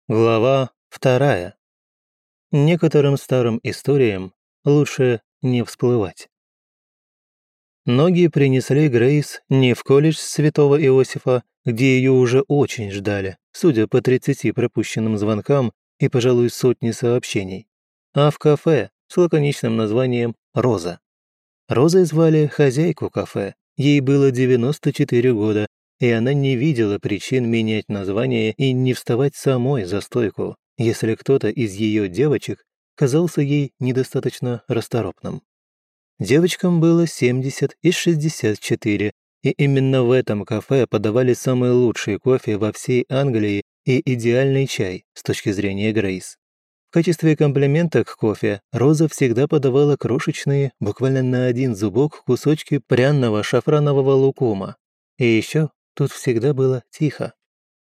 Глава 2. Некоторым старым историям лучше не всплывать. Ноги принесли Грейс не в колледж Святого Иосифа, где ее уже очень ждали, судя по 30 пропущенным звонкам и, пожалуй, сотне сообщений, а в кафе с лаконичным названием «Роза». Розой звали хозяйку кафе, ей было 94 года, и она не видела причин менять название и не вставать самой за стойку, если кто-то из ее девочек казался ей недостаточно расторопным. Девочкам было 70 и 64, и именно в этом кафе подавали самый лучший кофе во всей Англии и идеальный чай с точки зрения Грейс. В качестве комплимента к кофе Роза всегда подавала крошечные, буквально на один зубок, кусочки пряного шафранового лукума. И еще тут всегда было тихо.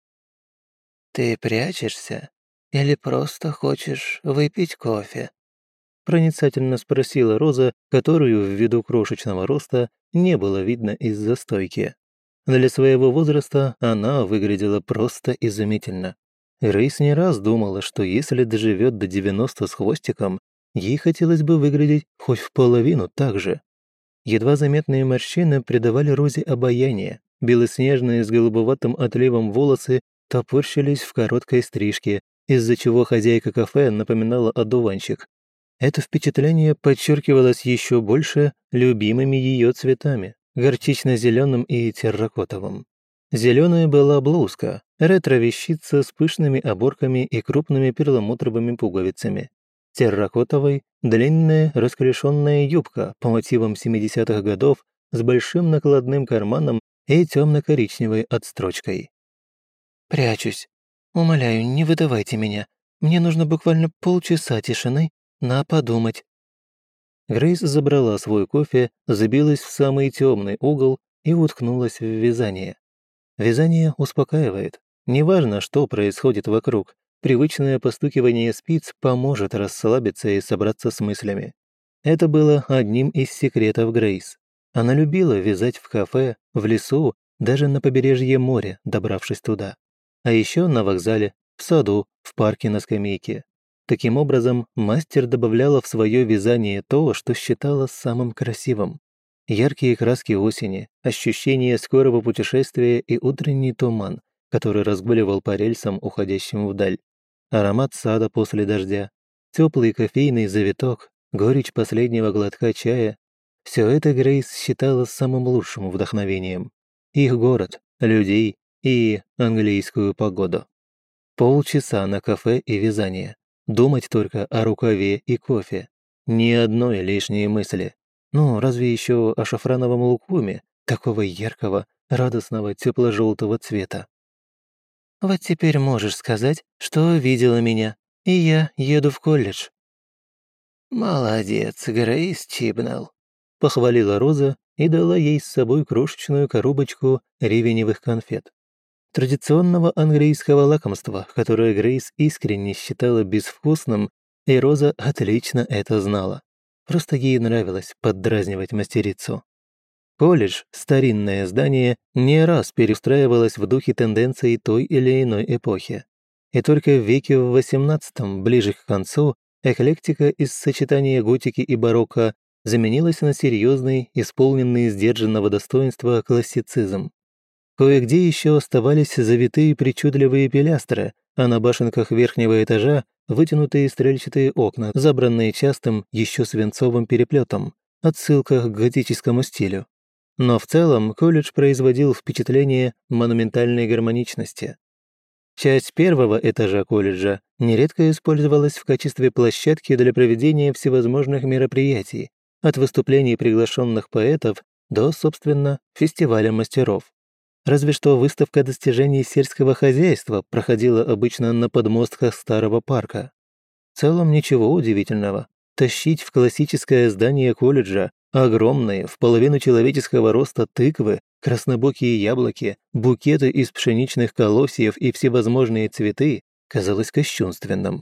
«Ты прячешься или просто хочешь выпить кофе?» Проницательно спросила Роза, которую, ввиду крошечного роста, не было видно из-за стойки. Для своего возраста она выглядела просто изумительно. Рейс не раз думала, что если доживет до 90 с хвостиком, ей хотелось бы выглядеть хоть в половину так же. Едва заметные морщины придавали Розе обаяние, белоснежные с голубоватым отливом волосы топорщились в короткой стрижке, из-за чего хозяйка кафе напоминала одуванчик. Это впечатление подчеркивалось еще больше любимыми ее цветами – горчично-зеленым и терракотовым. Зеленая была блузка, ретро-вещица с пышными оборками и крупными перламутровыми пуговицами. Терракотовой – длинная расклешенная юбка по мотивам 70-х годов с большим накладным карманом и темно-коричневой отстрочкой. «Прячусь. Умоляю, не выдавайте меня. Мне нужно буквально полчаса тишины на подумать». Грейс забрала свой кофе, забилась в самый темный угол и уткнулась в вязание. Вязание успокаивает. Неважно, что происходит вокруг, привычное постукивание спиц поможет расслабиться и собраться с мыслями. Это было одним из секретов Грейс. Она любила вязать в кафе, в лесу, даже на побережье моря, добравшись туда. А еще на вокзале, в саду, в парке на скамейке. Таким образом, мастер добавляла в свое вязание то, что считала самым красивым. Яркие краски осени, ощущение скорого путешествия и утренний туман, который разгуливал по рельсам, уходящим вдаль. Аромат сада после дождя, теплый кофейный завиток, горечь последнего глотка чая. Все это Грейс считала самым лучшим вдохновением. Их город, людей и английскую погоду. Полчаса на кафе и вязание. Думать только о рукаве и кофе. Ни одной лишней мысли. Ну, разве еще о шафрановом лукуме, такого яркого, радостного, тепло-желтого цвета. «Вот теперь можешь сказать, что видела меня, и я еду в колледж». «Молодец, Грейс Чибнелл», — похвалила Роза и дала ей с собой крошечную коробочку ревеневых конфет. Традиционного английского лакомства, которое Грейс искренне считала безвкусным, и Роза отлично это знала. Просто ей нравилось поддразнивать мастерицу. Колледж, старинное здание, не раз перестраивалось в духе тенденций той или иной эпохи. И только в веке в XVIII, ближе к концу, эклектика из сочетания готики и барокко заменилась на серьезный, исполненный сдержанного достоинства классицизм. Кое-где еще оставались завитые причудливые пилястры, а на башенках верхнего этажа вытянутые стрельчатые окна, забранные частым еще свинцовым переплетом, отсылка к готическому стилю. Но в целом колледж производил впечатление монументальной гармоничности. Часть первого этажа колледжа нередко использовалась в качестве площадки для проведения всевозможных мероприятий, от выступлений приглашенных поэтов до, собственно, фестиваля мастеров. Разве что выставка достижений сельского хозяйства проходила обычно на подмостках старого парка. В целом ничего удивительного. Тащить в классическое здание колледжа огромные, в половину человеческого роста тыквы, краснобокие яблоки, букеты из пшеничных колосьев и всевозможные цветы казалось кощунственным.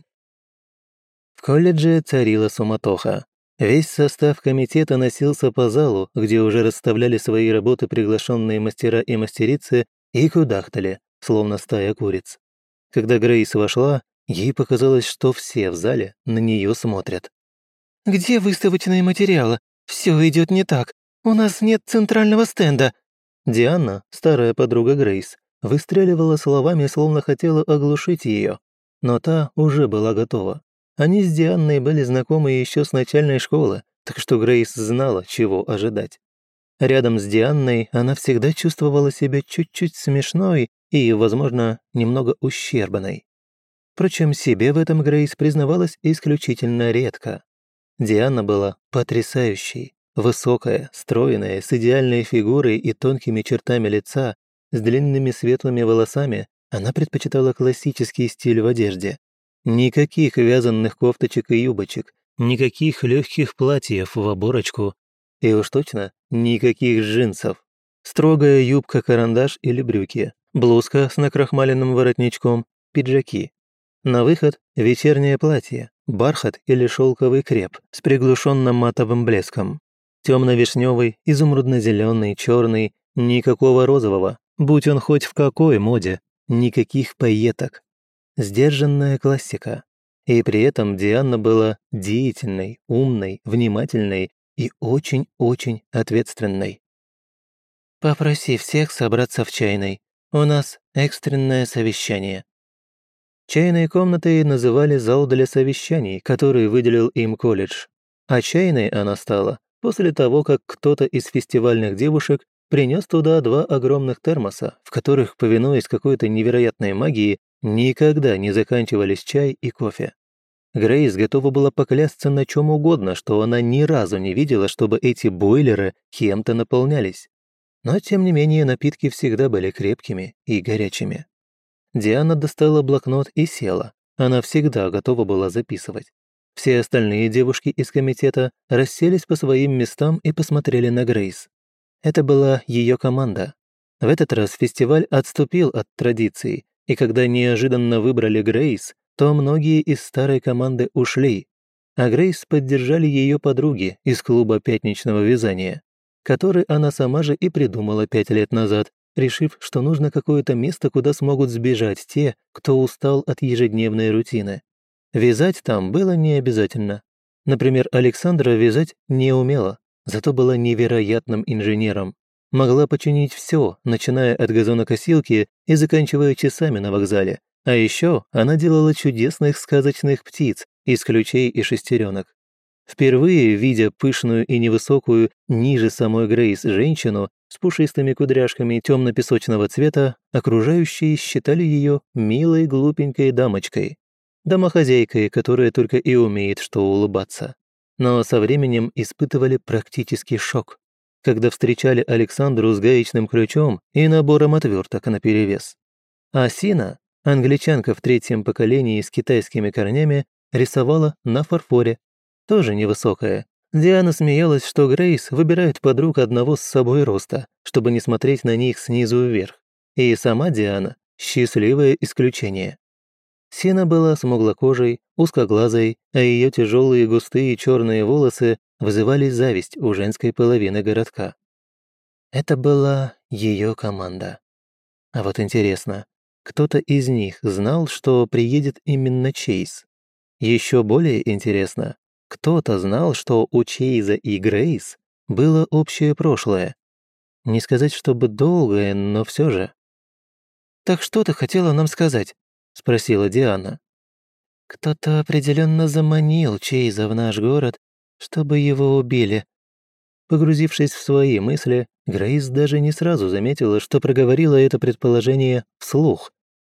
В колледже царила суматоха. Весь состав комитета носился по залу, где уже расставляли свои работы приглашенные мастера и мастерицы, и кудахтали, словно стая куриц. Когда Грейс вошла, Ей показалось, что все в зале на нее смотрят. «Где выставочные материалы? Все идет не так. У нас нет центрального стенда». Диана, старая подруга Грейс, выстреливала словами, словно хотела оглушить ее. Но та уже была готова. Они с Дианной были знакомы еще с начальной школы, так что Грейс знала, чего ожидать. Рядом с Дианной она всегда чувствовала себя чуть-чуть смешной и, возможно, немного ущербной. Впрочем, себе в этом Грейс признавалась исключительно редко. Диана была потрясающей, высокая, стройная, с идеальной фигурой и тонкими чертами лица, с длинными светлыми волосами, она предпочитала классический стиль в одежде. Никаких вязаных кофточек и юбочек, никаких легких платьев в оборочку, и уж точно никаких джинсов. Строгая юбка-карандаш или брюки, блузка с накрахмаленным воротничком, пиджаки. На выход – вечернее платье, бархат или шелковый креп с приглушенным матовым блеском. Темно-вишневый, изумрудно-зеленый, черный, никакого розового, будь он хоть в какой моде, никаких пайеток. Сдержанная классика. И при этом Диана была деятельной, умной, внимательной и очень-очень ответственной. «Попроси всех собраться в чайной. У нас экстренное совещание». Чайной комнатой называли зал для совещаний, который выделил им колледж. А чайной она стала после того, как кто-то из фестивальных девушек принес туда 2 огромных термоса, в которых, повинуясь какой-то невероятной магии, никогда не заканчивались чай и кофе. Грейс готова была поклясться на чем угодно, что она ни разу не видела, чтобы эти бойлеры кем-то наполнялись. Но, тем не менее, напитки всегда были крепкими и горячими. Диана достала блокнот и села. Она всегда готова была записывать. Все остальные девушки из комитета расселись по своим местам и посмотрели на Грейс. Это была ее команда. В этот раз фестиваль отступил от традиций, и когда неожиданно выбрали Грейс, то многие из старой команды ушли, а Грейс поддержали ее подруги из клуба пятничного вязания, который она сама же и придумала 5 лет назад, решив, что нужно какое-то место, куда смогут сбежать те, кто устал от ежедневной рутины. Вязать там было не обязательно. Например, Александра вязать не умела, зато была невероятным инженером. Могла починить все, начиная от газонокосилки и заканчивая часами на вокзале. А еще она делала чудесных сказочных птиц из ключей и шестеренок. Впервые, видя пышную и невысокую, ниже самой Грейс, женщину с пушистыми кудряшками темно-песочного цвета, окружающие считали ее милой глупенькой дамочкой, домохозяйкой, которая только и умеет что улыбаться. Но со временем испытывали практический шок, когда встречали Александру с гаечным ключом и набором отверток наперевес. А Сина, англичанка в 3-м поколении с китайскими корнями, рисовала на фарфоре, тоже невысокая. Диана смеялась, что Грейс выбирает подруг одного с собой роста, чтобы не смотреть на них снизу вверх. И сама Диана – счастливое исключение. Сина была смуглокожей, узкоглазой, а ее тяжелые густые черные волосы вызывали зависть у женской половины городка. Это была ее команда. А вот интересно, кто-то из них знал, что приедет именно Чейз? Еще более интересно, кто-то знал, что у Чейза и Грейс было общее прошлое. Не сказать, чтобы долгое, но все же. «Так что ты хотела нам сказать?» – спросила Диана. «Кто-то определенно заманил Чейза в наш город, чтобы его убили». Погрузившись в свои мысли, Грейс даже не сразу заметила, что проговорила это предположение вслух.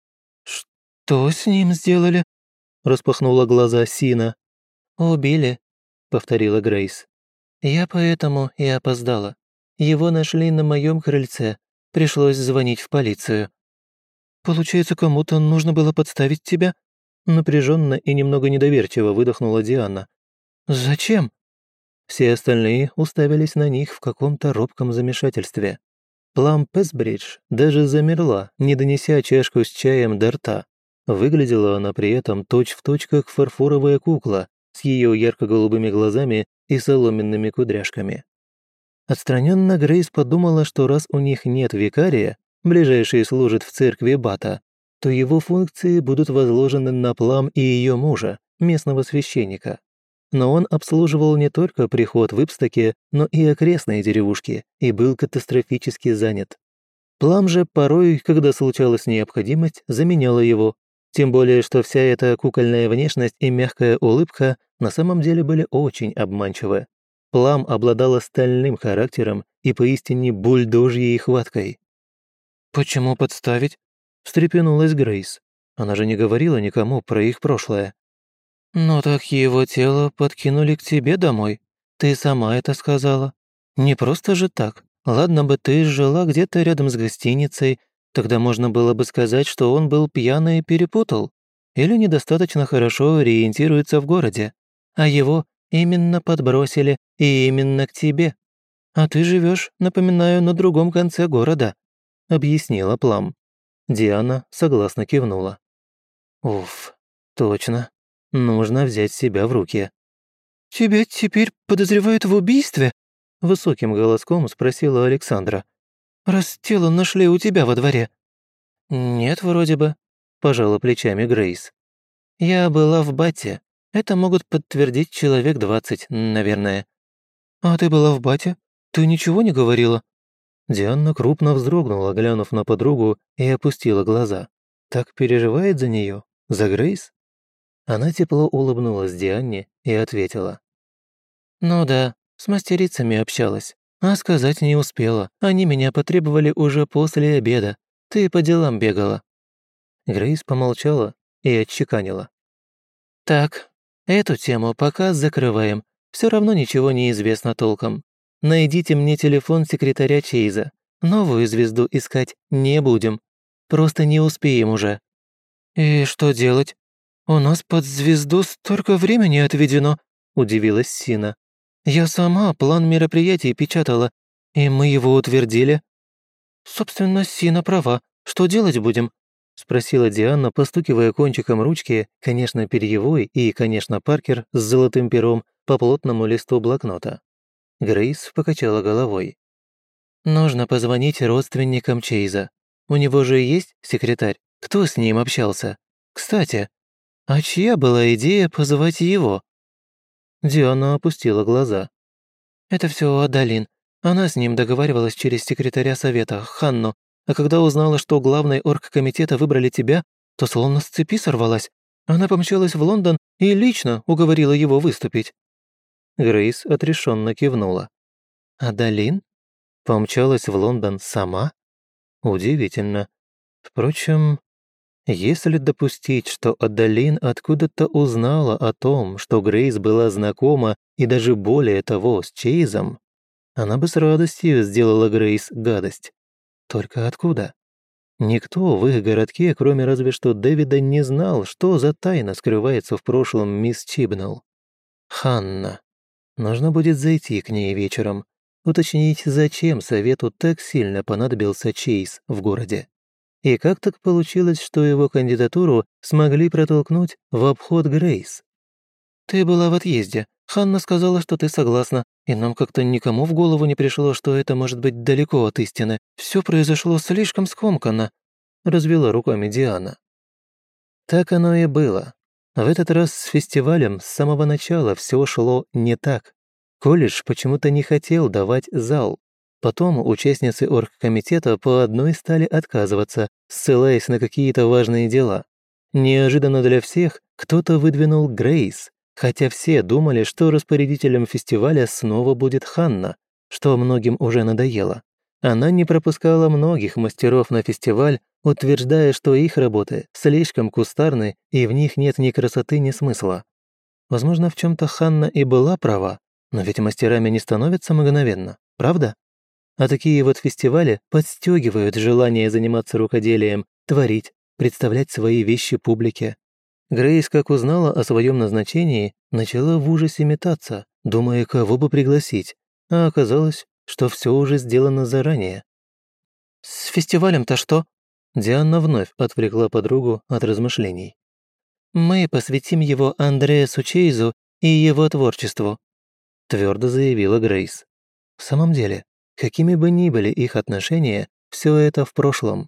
«Что с ним сделали?» – распахнула глаза Сина. «Убили», — повторила Грейс. «Я поэтому и опоздала. Его нашли на моем крыльце. Пришлось звонить в полицию». «Получается, кому-то нужно было подставить тебя?» Напряженно и немного недоверчиво выдохнула Диана. «Зачем?» Все остальные уставились на них в каком-то робком замешательстве. Плам Песбридж даже замерла, не донеся чашку с чаем до рта. Выглядела она при этом точь-в-точь, как фарфоровая кукла, с ее ярко-голубыми глазами и соломенными кудряшками. Отстраненно Грейс подумала, что раз у них нет викария, ближайший служит в церкви Бата, то его функции будут возложены на Плам и ее мужа, местного священника. Но он обслуживал не только приход в Ипстаке, но и окрестные деревушки, и был катастрофически занят. Плам же порой, когда случалась необходимость, заменяла его, тем более, что вся эта кукольная внешность и мягкая улыбка на самом деле были очень обманчивы. Плам обладала стальным характером и поистине бульдожьей хваткой. «Почему подставить?» – встрепенулась Грейс. Она же не говорила никому про их прошлое. «Ну так его тело подкинули к тебе домой. Ты сама это сказала. Не просто же так. Ладно бы ты жила где-то рядом с гостиницей, тогда можно было бы сказать, что он был пьяный и перепутал. Или недостаточно хорошо ориентируется в городе. А его именно подбросили и именно к тебе. А ты живешь, напоминаю, на другом конце города», — объяснила Плам. Диана согласно кивнула. «Уф, точно. Нужно взять себя в руки». «Тебя теперь подозревают в убийстве?» Высоким голоском спросила Александра. «Раз тело нашли у тебя во дворе». «Нет, вроде бы», – пожала плечами Грейс. «Я была в Бате. Это могут подтвердить человек 20, наверное». «А ты была в Бате? Ты ничего не говорила?» Диана крупно вздрогнула, глянув на подругу, и опустила глаза. Так переживает за нее? За Грейс? Она тепло улыбнулась Диане и ответила. «Ну да, с мастерицами общалась. А сказать не успела. Они меня потребовали уже после обеда. Ты по делам бегала». Грейс помолчала и отчеканила. «Так, эту тему пока закрываем. Все равно ничего не известно толком. Найдите мне телефон секретаря Чейза. Новую звезду искать не будем. Просто не успеем уже». «И что делать? У нас под звезду столько времени отведено», – удивилась Сина. «Я сама план мероприятий печатала, и мы его утвердили». «Собственно, Сина права. Что делать будем?» – спросила Диана, постукивая кончиком ручки, конечно, перьевой и, конечно, Паркер с золотым пером по плотному листу блокнота. Грейс покачала головой. «Нужно позвонить родственникам Чейза. У него же есть секретарь? Кто с ним общался? Кстати, а чья была идея позвать его?» Диана опустила глаза. «Это все Адалин. Она с ним договаривалась через секретаря совета, Ханну, а когда узнала, что главной оргкомитета выбрали тебя, то словно с цепи сорвалась. Она помчалась в Лондон и лично уговорила его выступить». Грейс отрешенно кивнула. «Адалин? Помчалась в Лондон сама? Удивительно. Впрочем, если допустить, что Адалин откуда-то узнала о том, что Грейс была знакома и даже более того с Чейзом, она бы с радостью сделала Грейс гадость. Только откуда? Никто в их городке, кроме разве что Дэвида, не знал, что за тайна скрывается в прошлом мисс Чибнелл. Ханна. Нужно будет зайти к ней вечером, уточнить, зачем совету так сильно понадобился Чейз в городе. И как так получилось, что его кандидатуру смогли протолкнуть в обход Грейс? «Ты была в отъезде. Ханна сказала, что ты согласна, и нам как-то никому в голову не пришло, что это может быть далеко от истины. Все произошло слишком скомканно», — развела руками Диана. Так оно и было. В этот раз с фестивалем с самого начала все шло не так. Колледж почему-то не хотел давать зал. Потом участницы оргкомитета по одной стали отказываться, ссылаясь на какие-то важные дела. Неожиданно для всех кто-то выдвинул Грейс, хотя все думали, что распорядителем фестиваля снова будет Ханна, что многим уже надоело. Она не пропускала многих мастеров на фестиваль, утверждая, что их работы слишком кустарны и в них нет ни красоты, ни смысла. Возможно, в чем то Ханна и была права, но ведь мастерами не становятся мгновенно, правда? А такие вот фестивали подстегивают желание заниматься рукоделием, творить, представлять свои вещи публике. Грейс, как узнала о своем назначении, начала в ужасе метаться, думая, кого бы пригласить, а оказалось, что все уже сделано заранее. «С фестивалем-то что?» Диана вновь отвлекла подругу от размышлений. «Мы посвятим его Андреасу Чейзу и его творчеству», твердо заявила Грейс. В самом деле, какими бы ни были их отношения, все это в прошлом.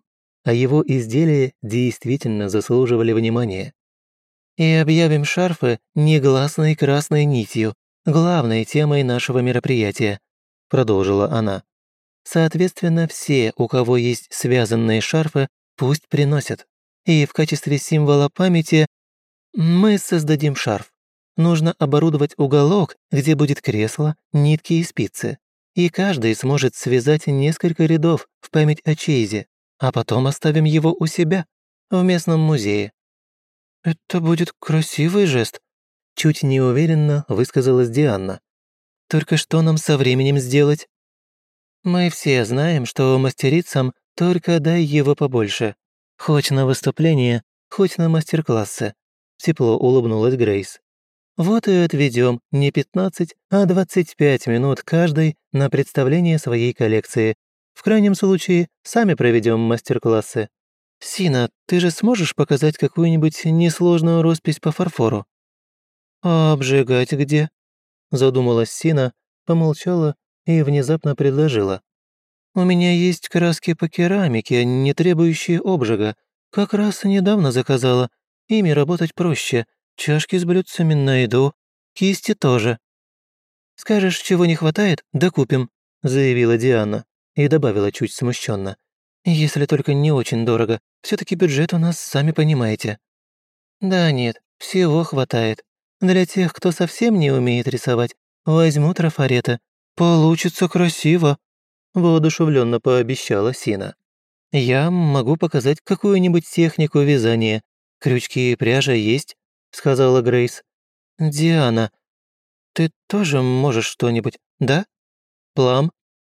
а его изделия действительно заслуживали внимания. И объявим шарфы негласной красной нитью, главной темой нашего мероприятия», — продолжила она. «Соответственно, все, у кого есть связанные шарфы, пусть приносят. И в качестве символа памяти мы создадим шарф. Нужно оборудовать уголок, где будет кресло, нитки и спицы. И каждый сможет связать несколько рядов в память о Чейзе, а потом оставим его у себя, в местном музее». «Это будет красивый жест», — чуть неуверенно высказалась Диана. «Только что нам со временем сделать?» «Мы все знаем, что мастерицам только дай его побольше. Хоть на выступление, хоть на мастер-классы», — тепло улыбнулась Грейс. «Вот и отведем не 15, а 25 минут каждый на представление своей коллекции. В крайнем случае, сами проведем мастер-классы. Сина, ты же сможешь показать какую-нибудь несложную роспись по фарфору?» «А обжигать где?» Задумалась Сина, помолчала и внезапно предложила. «У меня есть краски по керамике, не требующие обжига. Как раз недавно заказала. Ими работать проще. Чашки с блюдцами найду. Кисти тоже». «Скажешь, чего не хватает, докупим», заявила Диана и добавила чуть смущенно. «Если только не очень дорого. Все таки бюджет у нас, сами понимаете». «Да нет, всего хватает. Для тех, кто совсем не умеет рисовать, возьму трафареты. Получится красиво», воодушевленно пообещала Сина. «Я могу показать какую-нибудь технику вязания. Крючки и пряжа есть», сказала Грейс. «Диана, ты тоже можешь что-нибудь, да? Плам?»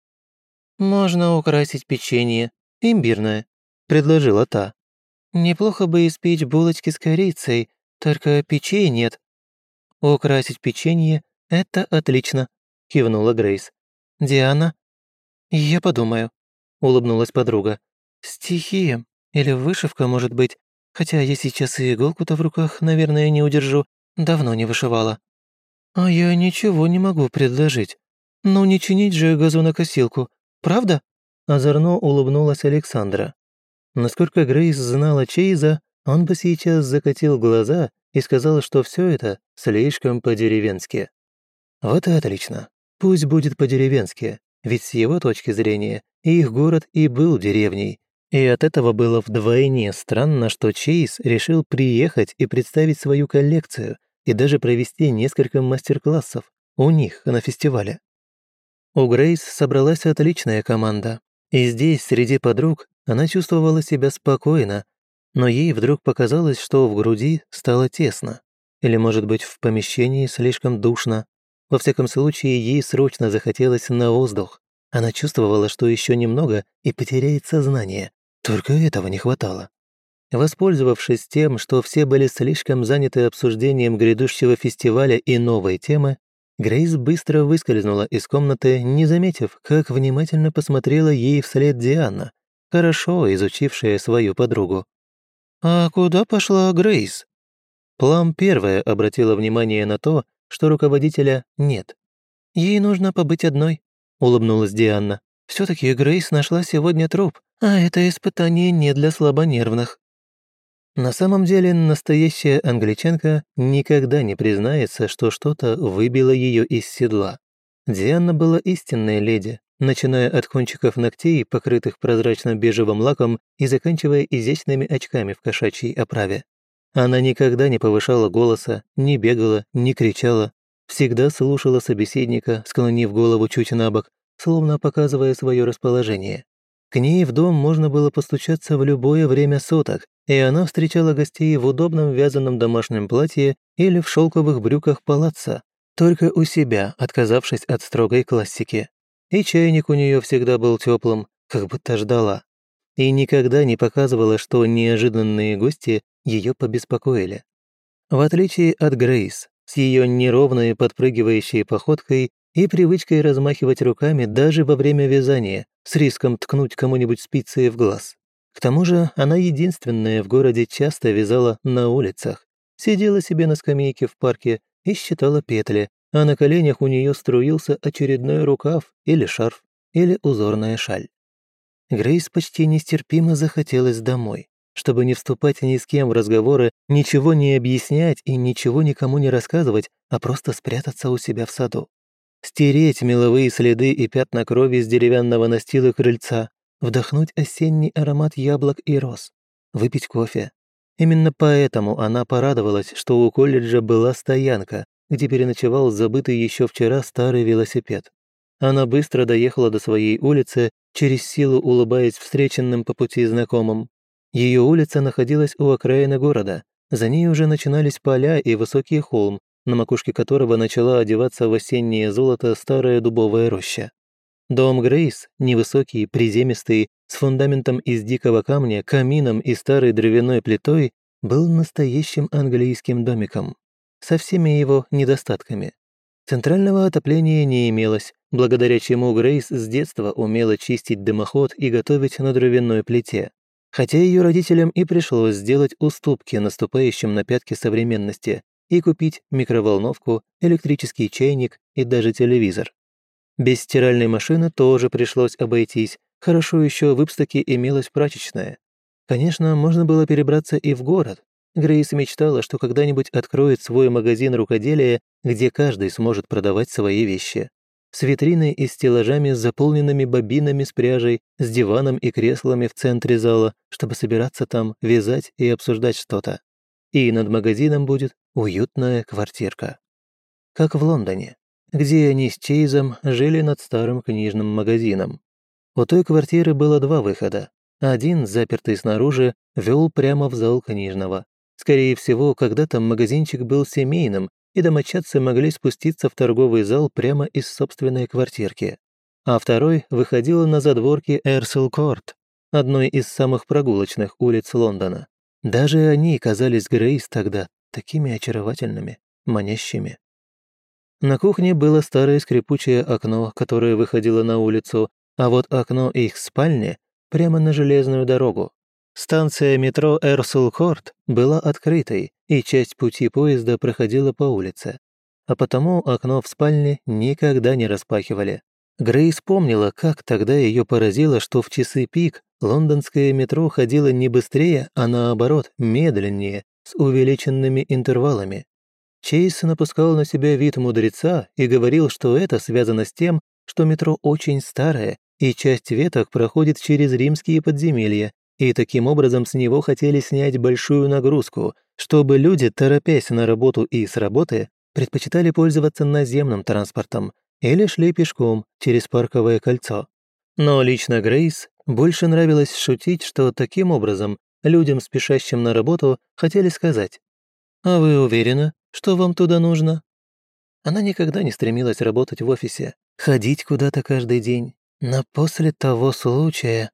«Можно украсить печенье, имбирное», предложила та. «Неплохо бы испечь булочки с корицей, только печей нет». «Украсить печенье – это отлично», – кивнула Грейс. «Диана?» «Я подумаю», – улыбнулась подруга. «Стихи или вышивка, может быть, хотя я сейчас и иголку-то в руках, наверное, не удержу, давно не вышивала». «А я ничего не могу предложить. Ну не чинить же газонокосилку, правда?» Озорно улыбнулась Александра. Насколько Грейс знала Чейза, он бы сейчас закатил глаза и сказал, что все это слишком по-деревенски. Вот и отлично. Пусть будет по-деревенски, ведь с его точки зрения их город и был деревней. И от этого было вдвойне странно, что Чейз решил приехать и представить свою коллекцию и даже провести несколько мастер-классов у них на фестивале. У Грейс собралась отличная команда, и здесь, среди подруг, она чувствовала себя спокойно, но ей вдруг показалось, что в груди стало тесно. Или, может быть, в помещении слишком душно. Во всяком случае, ей срочно захотелось на воздух. Она чувствовала, что еще немного и потеряет сознание. Только этого не хватало. Воспользовавшись тем, что все были слишком заняты обсуждением грядущего фестиваля и новой темы, Грейс быстро выскользнула из комнаты, не заметив, как внимательно посмотрела ей вслед Диана, хорошо изучившая свою подругу. «А куда пошла Грейс?» Плам первая обратила внимание на то, что руководителя нет. «Ей нужно побыть одной», — улыбнулась Диана. все таки Грейс нашла сегодня труп, а это испытание не для слабонервных». На самом деле, настоящая англичанка никогда не признается, что что-то выбило ее из седла. Диана была истинная леди, начиная от кончиков ногтей, покрытых прозрачно-бежевым лаком, и заканчивая изящными очками в кошачьей оправе. Она никогда не повышала голоса, не бегала, не кричала, всегда слушала собеседника, склонив голову чуть на бок, словно показывая свое расположение. К ней в дом можно было постучаться в любое время суток, и она встречала гостей в удобном вязаном домашнем платье или в шелковых брюках палаццо, только у себя, отказавшись от строгой классики. И чайник у нее всегда был теплым, как будто ждала. И никогда не показывала, что неожиданные гости ее побеспокоили. В отличие от Грейс, с ее неровной подпрыгивающей походкой и привычкой размахивать руками даже во время вязания, с риском ткнуть кому-нибудь спицей в глаз. К тому же она единственная в городе часто вязала на улицах, сидела себе на скамейке в парке и считала петли, а на коленях у нее струился очередной рукав или шарф, или узорная шаль. Грейс почти нестерпимо захотелось домой, чтобы не вступать ни с кем в разговоры, ничего не объяснять и ничего никому не рассказывать, а просто спрятаться у себя в саду. Стереть меловые следы и пятна крови с деревянного настила крыльца, вдохнуть осенний аромат яблок и роз, выпить кофе. Именно поэтому она порадовалась, что у колледжа была стоянка, где переночевал забытый еще вчера старый велосипед. Она быстро доехала до своей улицы, через силу улыбаясь встреченным по пути знакомым. Ее улица находилась у окраины города. За ней уже начинались поля и высокий холм, на макушке которого начала одеваться в осеннее золото старая дубовая роща. Дом Грейс, невысокий, приземистый, с фундаментом из дикого камня, камином и старой дровяной плитой, был настоящим английским домиком, со всеми его недостатками. Центрального отопления не имелось, благодаря чему Грейс с детства умела чистить дымоход и готовить на дровяной плите. Хотя ее родителям и пришлось сделать уступки наступающим на пятки современности и купить микроволновку, электрический чайник и даже телевизор. Без стиральной машины тоже пришлось обойтись, хорошо еще в Ипстоке имелась прачечная. Конечно, можно было перебраться и в город. Грейс мечтала, что когда-нибудь откроет свой магазин рукоделия, где каждый сможет продавать свои вещи. С витриной и стеллажами, заполненными бобинами с пряжей, с диваном и креслами в центре зала, чтобы собираться там, вязать и обсуждать что-то. И над магазином будет уютная квартирка. Как в Лондоне, где они с Чейзом жили над старым книжным магазином. У той квартиры было два выхода. Один, запертый снаружи, вел прямо в зал книжного. Скорее всего, когда-то магазинчик был семейным, и домочадцы могли спуститься в торговый зал прямо из собственной квартирки. А второй выходил на задворки Эрсел-Корт, одной из самых прогулочных улиц Лондона. Даже они казались Грейс тогда такими очаровательными, манящими. На кухне было старое скрипучее окно, которое выходило на улицу, а вот окно их спальни прямо на железную дорогу. Станция метро Эрсел-Корт была открытой, и часть пути поезда проходила по улице. А потому окно в спальне никогда не распахивали. Грейс помнила, как тогда ее поразило, что в часы пик лондонское метро ходило не быстрее, а наоборот, медленнее, с увеличенными интервалами. Чейз напускал на себя вид мудреца и говорил, что это связано с тем, что метро очень старое, и часть веток проходит через римские подземелья, и таким образом с него хотели снять большую нагрузку, чтобы люди, торопясь на работу и с работы, предпочитали пользоваться наземным транспортом или шли пешком через парковое кольцо. Но лично Грейс больше нравилось шутить, что таким образом людям, спешащим на работу, хотели сказать: «А вы уверены, что вам туда нужно?» Она никогда не стремилась работать в офисе, ходить куда-то каждый день. Но после того случая...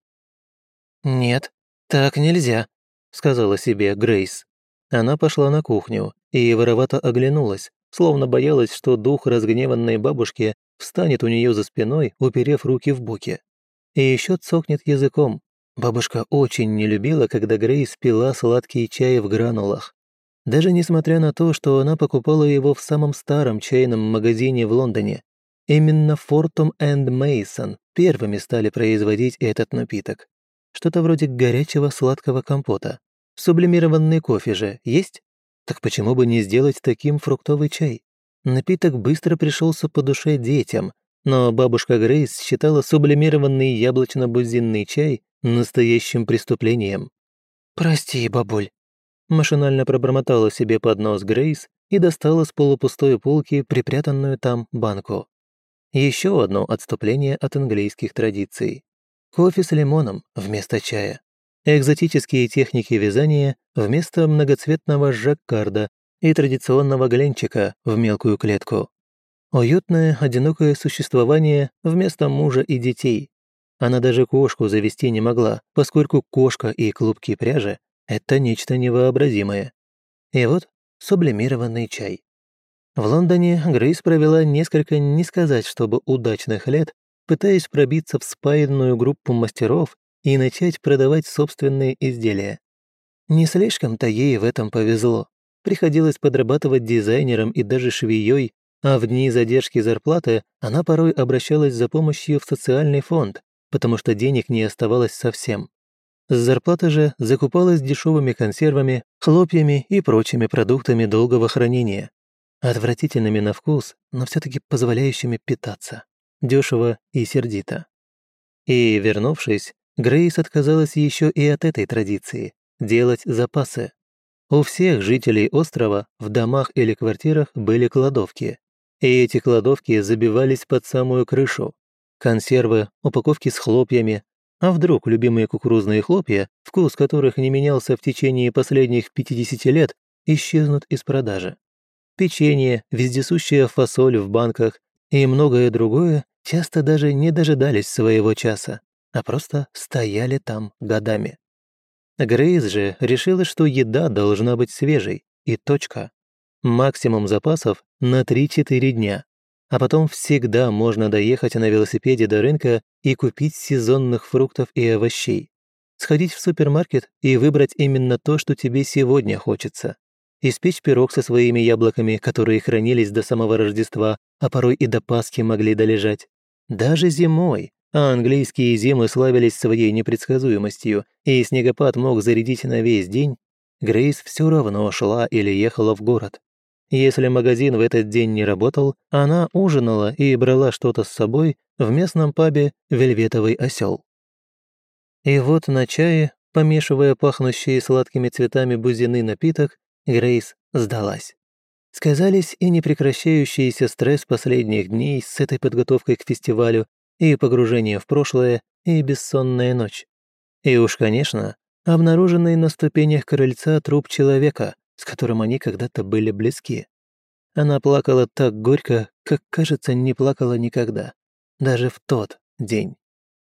«Нет, так нельзя», — сказала себе Грейс. Она пошла на кухню и воровато оглянулась, словно боялась, что дух разгневанной бабушки встанет у нее за спиной, уперев руки в боки. И еще цокнет языком. Бабушка очень не любила, когда Грейс пила сладкий чай в гранулах. Даже несмотря на то, что она покупала его в самом старом чайном магазине в Лондоне. Именно Фортум энд Мейсон первыми стали производить этот напиток. Что-то вроде горячего сладкого компота. Сублимированный кофе же есть? Так почему бы не сделать таким фруктовый чай? Напиток быстро пришелся по душе детям, но бабушка Грейс считала сублимированный яблочно-бузинный чай настоящим преступлением. «Прости, бабуль», — машинально пробормотала себе под нос Грейс и достала с полупустой полки припрятанную там банку. Еще одно отступление от английских традиций. Кофе с лимоном вместо чая. Экзотические техники вязания вместо многоцветного жаккарда и традиционного гленчика в мелкую клетку. Уютное, одинокое существование вместо мужа и детей. Она даже кошку завести не могла, поскольку кошка и клубки пряжи – это нечто невообразимое. И вот сублимированный чай. В Лондоне Грейс провела несколько, не сказать чтобы удачных лет, пытаясь пробиться в спаянную группу мастеров и начать продавать собственные изделия. Не слишком-то ей в этом повезло. Приходилось подрабатывать дизайнером и даже швеей, а в дни задержки зарплаты она порой обращалась за помощью в социальный фонд, потому что денег не оставалось совсем. С зарплаты же закупалась дешевыми консервами, хлопьями и прочими продуктами долгого хранения. Отвратительными на вкус, но все-таки позволяющими питаться. Дешево и сердито. И, вернувшись, Грейс отказалась еще и от этой традиции – делать запасы. У всех жителей острова в домах или квартирах были кладовки. И эти кладовки забивались под самую крышу. Консервы, упаковки с хлопьями. А вдруг любимые кукурузные хлопья, вкус которых не менялся в течение последних 50 лет, исчезнут из продажи. Печенье, вездесущая фасоль в банках и многое другое часто даже не дожидались своего часа, а просто стояли там годами. Грейс же решила, что еда должна быть свежей, и точка. Максимум запасов на 3-4 дня. А потом всегда можно доехать на велосипеде до рынка и купить сезонных фруктов и овощей. Сходить в супермаркет и выбрать именно то, что тебе сегодня хочется. Испечь пирог со своими яблоками, которые хранились до самого Рождества, а порой и до Пасхи могли долежать. Даже зимой, а английские зимы славились своей непредсказуемостью, и снегопад мог зарядить на весь день, Грейс все равно шла или ехала в город. Если магазин в этот день не работал, она ужинала и брала что-то с собой в местном пабе «Вельветовый осел». И вот на чае, помешивая пахнущие сладкими цветами бузины напиток, Грейс сдалась. Сказались и непрекращающийся стресс последних дней с этой подготовкой к фестивалю, и погружение в прошлое, и бессонная ночь. И уж, конечно, обнаруженный на ступенях крыльца труп человека, с которым они когда-то были близки. Она плакала так горько, как, кажется, не плакала никогда. Даже в тот день.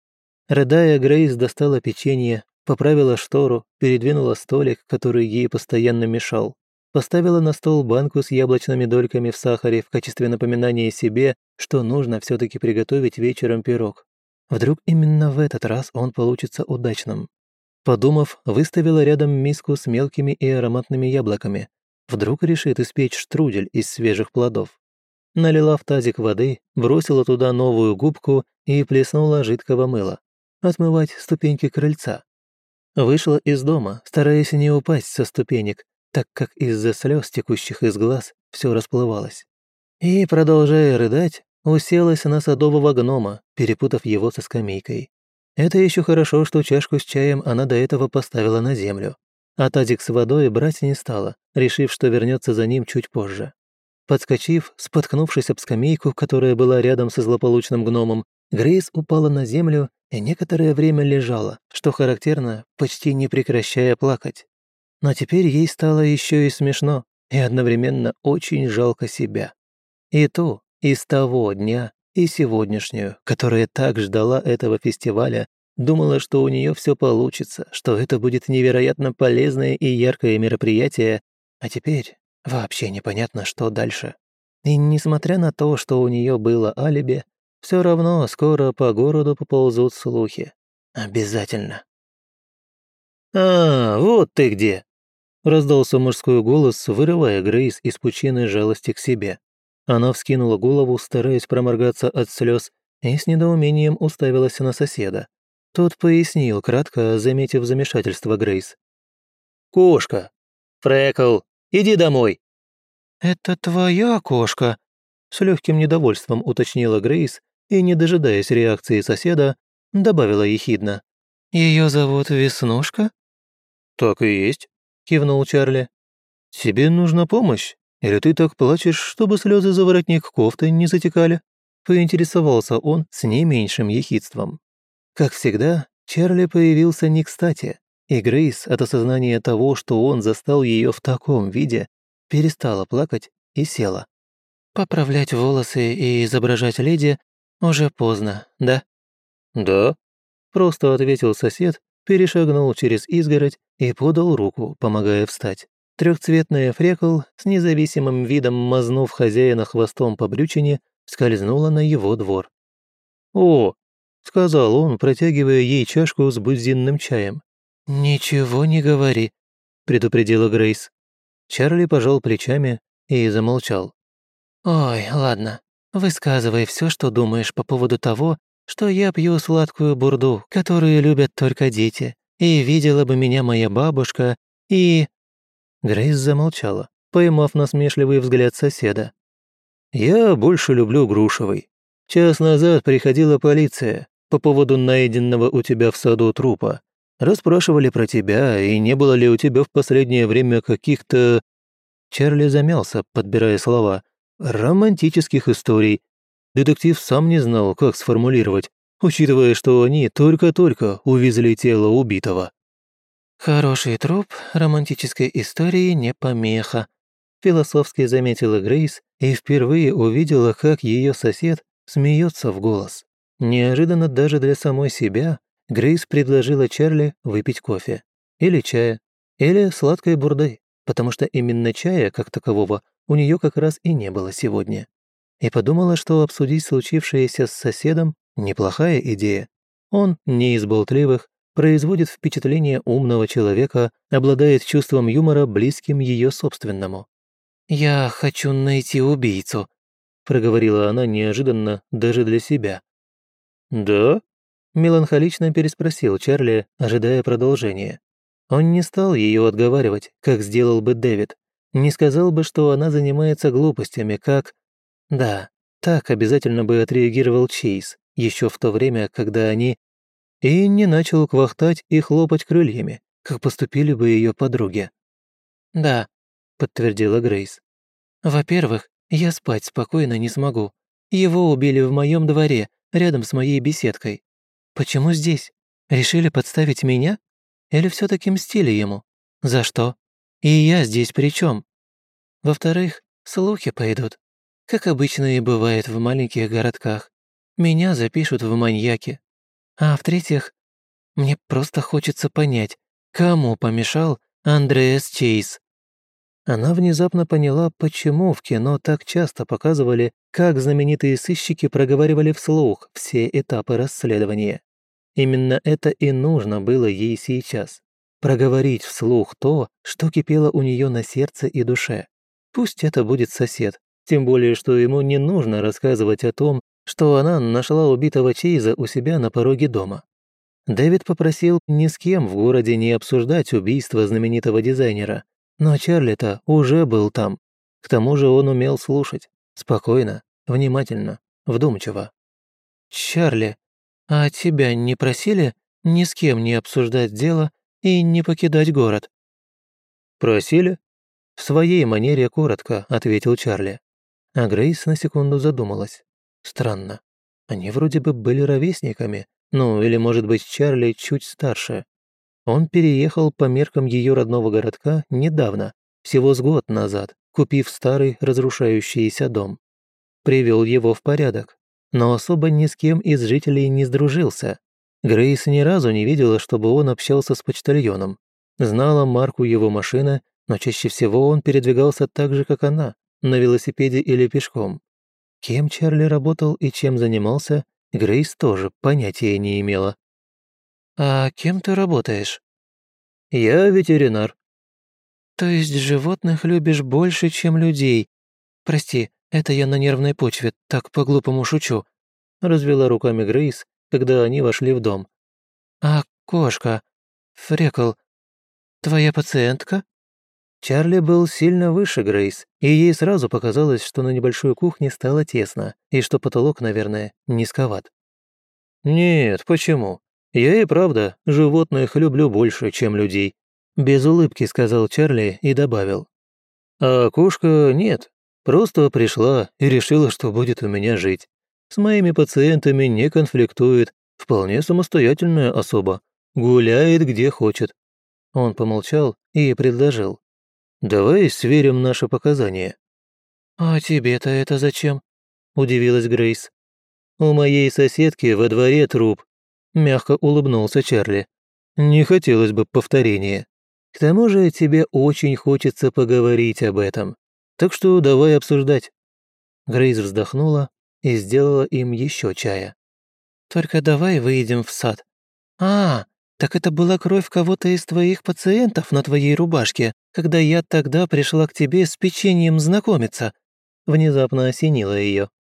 Рыдая, Грейс достала печенье, поправила штору, передвинула столик, который ей постоянно мешал, поставила на стол банку с яблочными дольками в сахаре в качестве напоминания себе, что нужно все-таки приготовить вечером пирог. Вдруг именно в этот раз он получится удачным. Подумав, выставила рядом миску с мелкими и ароматными яблоками. Вдруг решит испечь штрудель из свежих плодов. Налила в тазик воды, бросила туда новую губку и плеснула жидкого мыла. Отмывать ступеньки крыльца. Вышла из дома, стараясь не упасть со ступенек, так как из-за слез, текущих из глаз, все расплывалось. И, продолжая рыдать, уселась на садового гнома, перепутав его со скамейкой. Это еще хорошо, что чашку с чаем она до этого поставила на землю, а тазик с водой брать не стала, решив, что вернется за ним чуть позже. Подскочив, споткнувшись об скамейку, которая была рядом со злополучным гномом, Грейс упала на землю и некоторое время лежала, что характерно, почти не прекращая плакать. Но теперь ей стало еще и смешно, и одновременно очень жалко себя. И ту, из того дня, и сегодняшнюю, которая так ждала этого фестиваля, думала, что у нее все получится, что это будет невероятно полезное и яркое мероприятие, а теперь вообще непонятно, что дальше. И несмотря на то, что у нее было алиби, все равно скоро по городу поползут слухи. Обязательно. «А, вот ты где!» — раздался мужской голос, вырывая Грейс из пучины жалости к себе. Она вскинула голову, стараясь проморгаться от слез, и с недоумением уставилась на соседа. Тот пояснил, кратко заметив замешательство Грейс. «Кошка! Фрекл, иди домой!» «Это твоя кошка?» С легким недовольством уточнила Грейс и, не дожидаясь реакции соседа, добавила ехидно. «Ее зовут Веснушка?» «Так и есть», — кивнул Чарли. «Тебе нужна помощь? Или ты так плачешь, чтобы слезы за воротник кофты не затекали?» Поинтересовался он с не меньшим ехидством. Как всегда, Чарли появился не кстати, и Грейс от осознания того, что он застал ее в таком виде, перестала плакать и села. «Поправлять волосы и изображать леди уже поздно, да?» «Да», — просто ответил сосед, перешагнул через изгородь и подал руку, помогая встать. Трехцветная Фрекл, с независимым видом мазнув хозяина хвостом по брючине, скользнула на его двор. «О!» — сказал он, протягивая ей чашку с бузинным чаем. «Ничего не говори», — предупредила Грейс. Чарли пожал плечами и замолчал. «Ой, ладно, высказывай все, что думаешь по поводу того, что я пью сладкую бурду, которую любят только дети, и видела бы меня моя бабушка, и...» Грейс замолчала, поймав насмешливый взгляд соседа. «Я больше люблю грушевый. Час назад приходила полиция по поводу найденного у тебя в саду трупа. Расспрашивали про тебя, и не было ли у тебя в последнее время каких-то...» Чарли замялся, подбирая слова. «Романтических историй». Детектив сам не знал, как сформулировать, учитывая, что они только-только увезли тело убитого. «Хороший труп романтической истории не помеха», философски заметила Грейс и впервые увидела, как ее сосед смеется в голос. Неожиданно даже для самой себя Грейс предложила Чарли выпить кофе. Или чая. Или сладкой бурды, потому что именно чая, как такового, у нее как раз и не было сегодня. И подумала, что обсудить случившееся с соседом – неплохая идея. Он не из болтливых, производит впечатление умного человека, обладает чувством юмора, близким ее собственному. «Я хочу найти убийцу», – проговорила она неожиданно даже для себя. «Да?» – меланхолично переспросил Чарли, ожидая продолжения. Он не стал ее отговаривать, как сделал бы Дэвид, не сказал бы, что она занимается глупостями, как... Да, так обязательно бы отреагировал Чейз, еще в то время, когда они... И не начал квахтать и хлопать крыльями, как поступили бы ее подруги. «Да», — подтвердила Грейс. «Во-первых, я спать спокойно не смогу. Его убили в моем дворе, рядом с моей беседкой. Почему здесь? Решили подставить меня? Или все таки мстили ему? За что? И я здесь при чем? Во-вторых, слухи пойдут. Как обычно и бывает в маленьких городках. Меня запишут в маньяки. А в-третьих, мне просто хочется понять, кому помешал Андреас Чейз». Она внезапно поняла, почему в кино так часто показывали, как знаменитые сыщики проговаривали вслух все этапы расследования. Именно это и нужно было ей сейчас. Проговорить вслух то, что кипело у нее на сердце и душе. Пусть это будет сосед, тем более, что ему не нужно рассказывать о том, что она нашла убитого Чейза у себя на пороге дома. Дэвид попросил ни с кем в городе не обсуждать убийство знаменитого дизайнера, но Чарли-то уже был там. К тому же он умел слушать. Спокойно, внимательно, вдумчиво. «Чарли, а тебя не просили ни с кем не обсуждать дело и не покидать город?» «Просили?» В своей манере коротко ответил Чарли. А Грейс на секунду задумалась. Странно. Они вроде бы были ровесниками, ну или, может быть, Чарли чуть старше. Он переехал по меркам ее родного городка недавно, всего с год назад, купив старый разрушающийся дом. Привел его в порядок, но особо ни с кем из жителей не сдружился. Грейс ни разу не видела, чтобы он общался с почтальоном. Знала марку его машины, но чаще всего он передвигался так же, как она, на велосипеде или пешком. Кем Чарли работал и чем занимался, Грейс тоже понятия не имела. «А кем ты работаешь?» «Я ветеринар». «То есть животных любишь больше, чем людей? Прости, это я на нервной почве, так по-глупому шучу», развела руками Грейс, когда они вошли в дом. «А кошка, Фрекл, твоя пациентка?» Чарли был сильно выше Грейс, и ей сразу показалось, что на небольшой кухне стало тесно, и что потолок, наверное, низковат. «Нет, почему? Я и правда животных люблю больше, чем людей», без улыбки сказал Чарли и добавил. «А кошка нет, просто пришла и решила, что будет у меня жить. С моими пациентами не конфликтует, вполне самостоятельная особа, гуляет где хочет». Он помолчал и предложил. «Давай сверим наши показания». «А тебе-то это зачем?» – удивилась Грейс. «У моей соседки во дворе труп», – мягко улыбнулся Чарли. «Не хотелось бы повторения. К тому же тебе очень хочется поговорить об этом. Так что давай обсуждать». Грейс вздохнула и сделала им еще чая. «Только давай выйдем в сад. А, так это была кровь кого-то из твоих пациентов на твоей рубашке, когда я тогда пришла к тебе с печеньем знакомиться», внезапно осенило ее.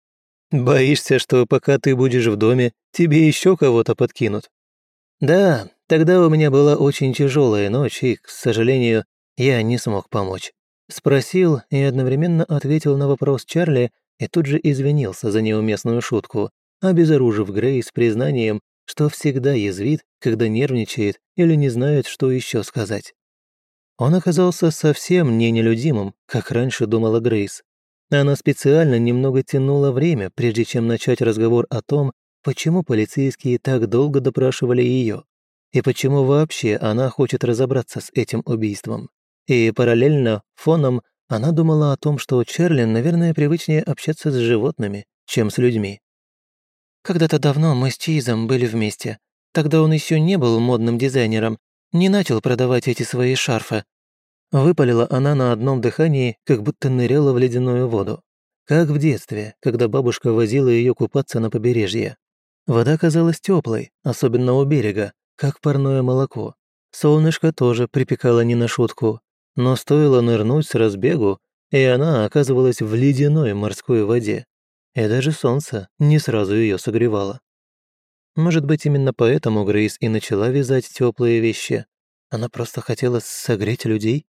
Боишься, что пока ты будешь в доме, тебе еще кого-то подкинут? Да, тогда у меня была очень тяжелая ночь, и, к сожалению, я не смог помочь. Спросил и одновременно ответил на вопрос Чарли и тут же извинился за неуместную шутку, обезоружив Грейс признанием, что всегда язвит, когда нервничает или не знает, что еще сказать. Он оказался совсем не нелюдимым, как раньше думала Грейс. Она специально немного тянула время, прежде чем начать разговор о том, почему полицейские так долго допрашивали ее, и почему вообще она хочет разобраться с этим убийством. И параллельно, фоном, она думала о том, что Чарлин, наверное, привычнее общаться с животными, чем с людьми. Когда-то давно мы с Чейзом были вместе. Тогда он еще не был модным дизайнером, не начал продавать эти свои шарфы. Выпалила она на одном дыхании, как будто ныряла в ледяную воду. Как в детстве, когда бабушка возила ее купаться на побережье. Вода казалась теплой, особенно у берега, как парное молоко. Солнышко тоже припекало не на шутку, но стоило нырнуть с разбегу, и она оказывалась в ледяной морской воде. И даже солнце не сразу ее согревало. Может быть, именно поэтому Грейс и начала вязать теплые вещи. Она просто хотела согреть людей?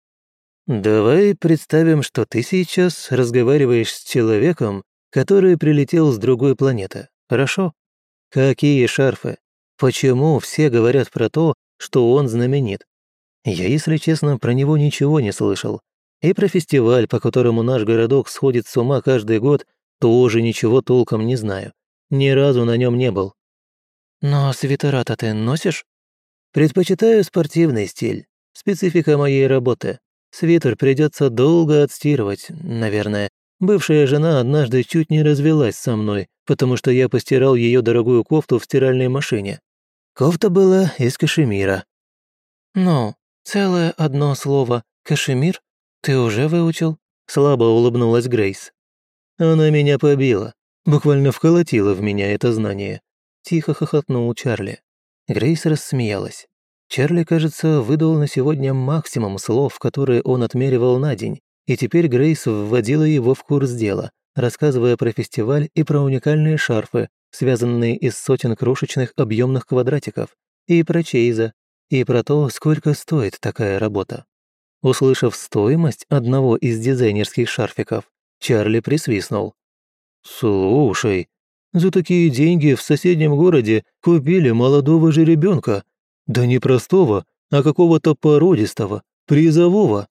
«Давай представим, что ты сейчас разговариваешь с человеком, который прилетел с другой планеты, хорошо? Какие шарфы? Почему все говорят про то, что он знаменит? Я, если честно, про него ничего не слышал. И про фестиваль, по которому наш городок сходит с ума каждый год, тоже ничего толком не знаю. Ни разу на нем не был. Но свитера-то ты носишь? Предпочитаю спортивный стиль. Специфика моей работы. Свитер придется долго отстирывать, наверное. Бывшая жена однажды чуть не развелась со мной, потому что я постирал ее дорогую кофту в стиральной машине. Кофта была из кашемира. Ну, целое одно слово «кашемир» ты уже выучил? Слабо улыбнулась Грейс. Она меня побила. Буквально вколотила в меня это знание. Тихо хохотнул Чарли. Грейс рассмеялась. Чарли, кажется, выдал на сегодня максимум слов, которые он отмеривал на день, и теперь Грейс вводила его в курс дела, рассказывая про фестиваль и про уникальные шарфы, связанные из сотен крошечных объемных квадратиков, и про Чейза, и про то, сколько стоит такая работа. Услышав стоимость одного из дизайнерских шарфиков, Чарли присвистнул. «Слушай, за такие деньги в соседнем городе купили молодого жеребенка. Да не простого, а какого-то породистого, призового».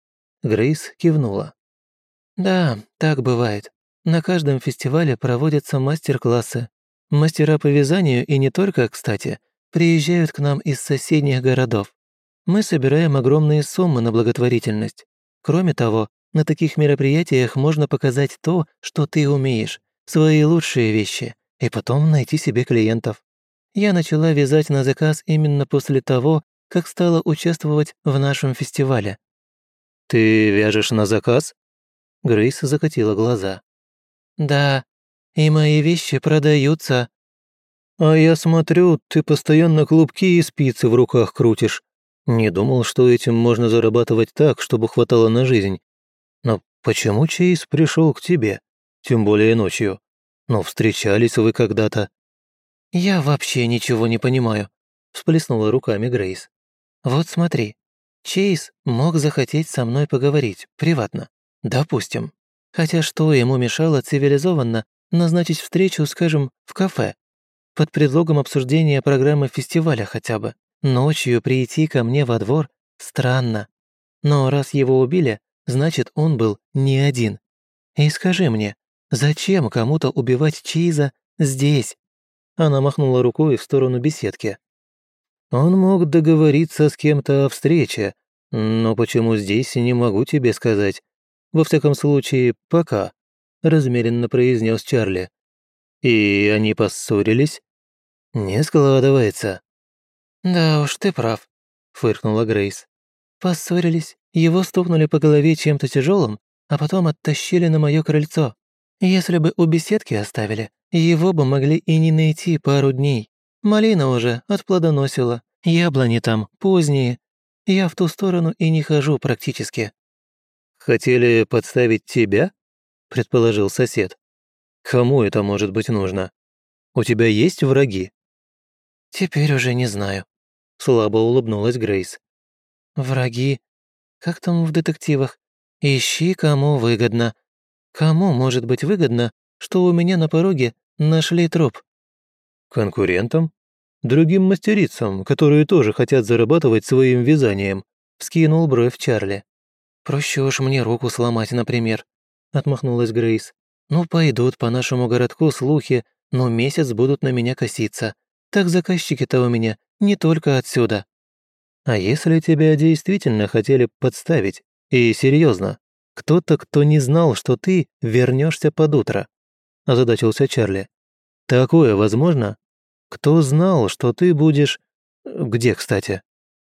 Грейс кивнула. Да, так бывает. На каждом фестивале проводятся мастер-классы. Мастера по вязанию и не только, кстати, приезжают к нам из соседних городов. Мы собираем огромные суммы на благотворительность. Кроме того, на таких мероприятиях можно показать то, что ты умеешь, свои лучшие вещи, и потом найти себе клиентов. Я начала вязать на заказ именно после того, как стала участвовать в нашем фестивале. «Ты вяжешь на заказ?» Грейс закатила глаза. Да, и мои вещи продаются. «А я смотрю, ты постоянно клубки и спицы в руках крутишь. Не думал, что этим можно зарабатывать так, чтобы хватало на жизнь. Но почему Чейз пришел к тебе? Тем более ночью. Ну, встречались вы когда-то». Я вообще ничего не понимаю», – всплеснула руками Грейс. «Вот смотри, Чейз мог захотеть со мной поговорить, приватно. Допустим. Хотя что ему мешало цивилизованно назначить встречу, скажем, в кафе? Под предлогом обсуждения программы фестиваля хотя бы. Ночью прийти ко мне во двор – странно. Но раз его убили, значит, он был не один. И скажи мне, зачем кому-то убивать Чейза здесь?» Она махнула рукой в сторону беседки. Он мог договориться с кем-то о встрече, но почему здесь, не могу тебе сказать. Во всяком случае, пока», — размеренно произнес Чарли. «И они поссорились?» «Не складывается». «Да уж, ты прав», — фыркнула Грейс. «Поссорились, его стукнули по голове чем-то тяжелым, а потом оттащили на мое крыльцо. Если бы у беседки оставили, его бы могли и не найти пару дней. Малина уже отплодоносила, яблони там поздние. Я в ту сторону и не хожу практически». «Хотели подставить тебя?» — предположил сосед. Кому это может быть нужно? У тебя есть враги?» «Теперь уже не знаю», — слабо улыбнулась Грейс. «Враги? Как там в детективах? Ищи, кому выгодно. Кому может быть выгодно, что у меня на пороге нашли труп?» «Конкурентам? Другим мастерицам, которые тоже хотят зарабатывать своим вязанием», — вскинул бровь Чарли. «Проще уж мне руку сломать, например», — отмахнулась Грейс. «Ну, пойдут по нашему городку слухи, но месяц будут на меня коситься. Так заказчики-то у меня не только отсюда». «А если тебя действительно хотели подставить? И серьезно, кто-то, кто не знал, что ты вернешься под утро?» – озадачился Чарли. «Такое возможно? Кто знал, что ты будешь... Где, кстати?»